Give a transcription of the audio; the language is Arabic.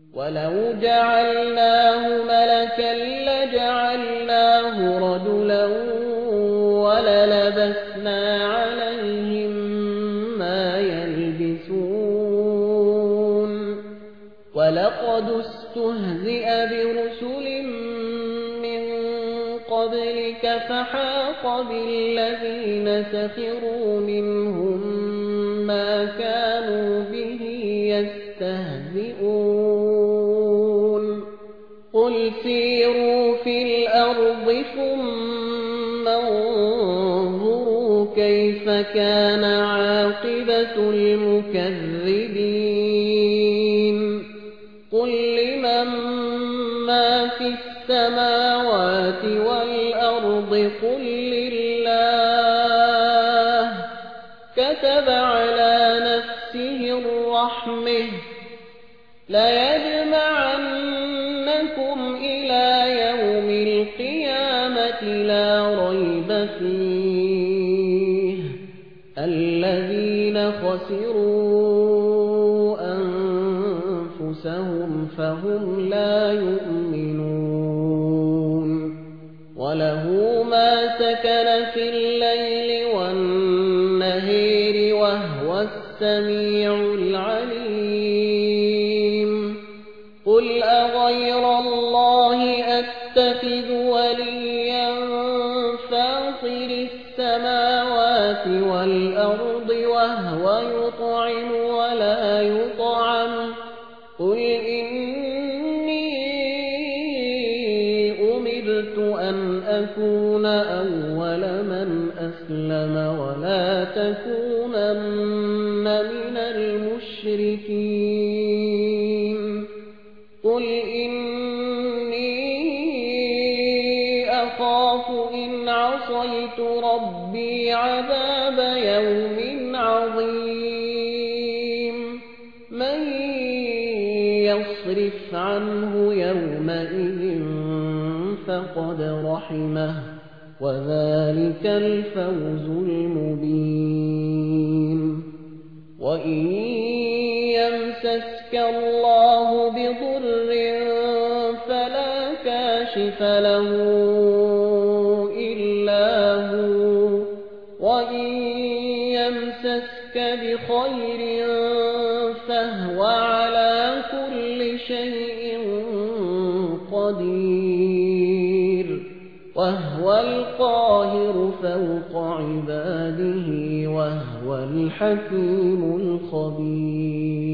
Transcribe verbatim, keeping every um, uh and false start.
ولو جعلناه ملكا لجعلناه رجلا وللبسنا عليهم ما يلبسون ولقد استهزئ برسل من قبلك فحاق بالذين سخروا منهم ما كانوا به يستهزئون قل سيروا في الأرض ثم انظروا كيف كان عاقبة المكذبين قل لمن ما في السماوات والأرض قل لله كتب على نفسه الرحمة ليجمعنكم إلى يوم القيامة لا ريب فيه الذين خسروا أنفسهم فهم لا يؤمنون وله ما سكن في الليل والنهار وهو السميع العليم قل أغير الله أتخذ وليا فاطر السماوات والأرض وهو يطعم ولا يطعم قل إني أمرت أن أكون أول من أسلم ولا تكونن من المشركين قل إني أخاف إن عصيت ربي عذاب يوم عظيم من يصرف عنه يومئذ فقد رحمه وذلك الفوز المبين وإن يمسسك الله بضر فلا كاشف له إلا هو وإن يمسسك بخير فهو على كل شيء قدير وهو القاهر فوق عباده وهو الحكيم الخبير